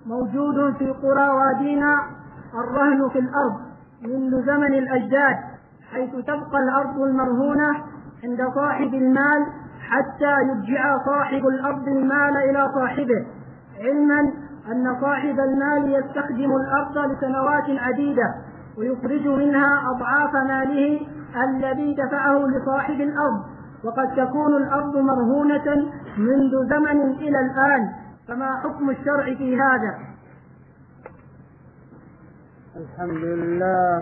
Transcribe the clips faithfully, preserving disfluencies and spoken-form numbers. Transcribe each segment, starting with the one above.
موجود في قرى وادينا الرهن في الأرض منذ زمن الأجداد، حيث تبقى الأرض المرهونة عند صاحب المال حتى يرجع صاحب الأرض المال إلى صاحبه، علما أن صاحب المال يستخدم الأرض لسنوات عديدة ويخرج منها أضعاف ماله الذي دفعه لصاحب الأرض، وقد تكون الأرض مرهونة منذ زمن إلى الآن. فما حكم الشرع في هذا؟ الحمد لله،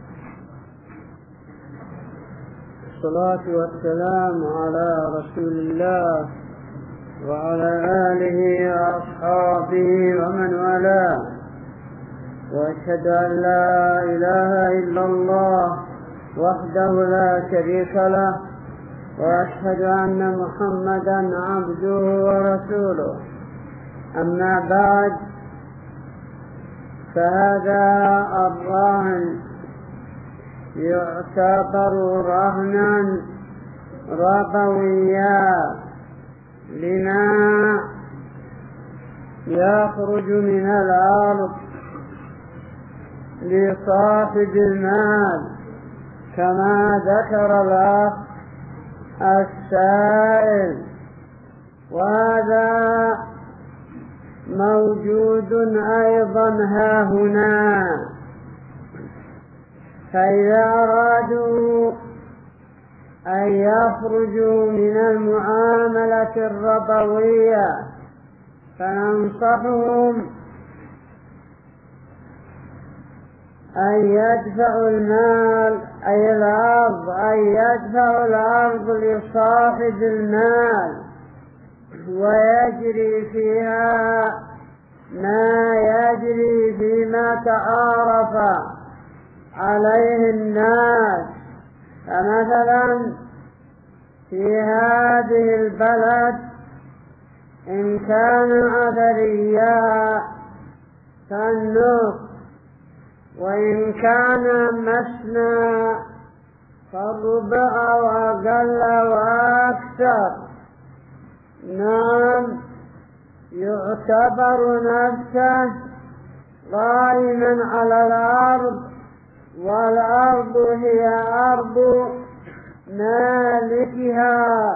والصلاة والسلام على رسول الله وعلى آله وأصحابه ومن والاه، وأشهد أن لا إله إلا الله وحده لا شريك له، وأشهد أن محمدا عبده ورسوله. أما بعد، فهذا الرهن يعتبر رهنا ربويا لما يخرج من الأرض لصاحب المال، كما ذكر الأخ السائل، وهذا موجود أيضا ها هنا. فإذا أرادوا أن يخرجوا من المعاملة الربوية فننصحهم أن يدفعوا المال أي الأرض أن يدفعوا الأرض لصاحب المال، ويجري فيها ما يجري فيما تعارف عليه الناس. فمثلا في هذه البلد إن كان أثريا فالنصف، وإن كان مثنى فالربع وأقل وأكثر. نعم، يعتبر نفسه قائما على الأرض، والأرض هي أرض مالكها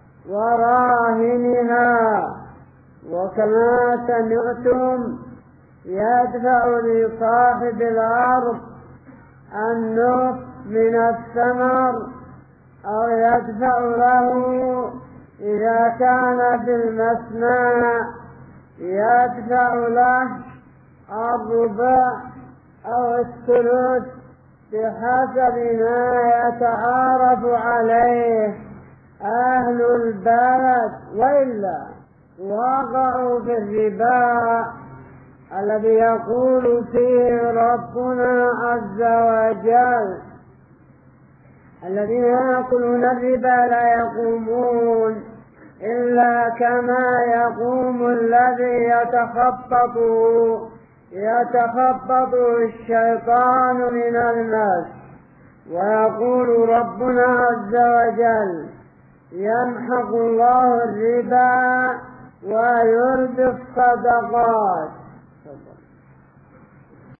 وراهنها، وكما سمعتم يدفع لصاحب الأرض النصف من الثمر، أو يدفع له إذا كان في المثنى يدفع له الربع أو الثلث بحسب ما يتعارف عليه أهل البلد، وإلا وقعوا في الربا الذي يقول فيه ربنا عز وجل: الذين يأكلون الربا لا يقومون إلا كما يقوم الذي يتخبطه يتخبطه الشيطان من المس. ويقول ربنا عز وجل: يمحق الله الربا ويربي الصدقات.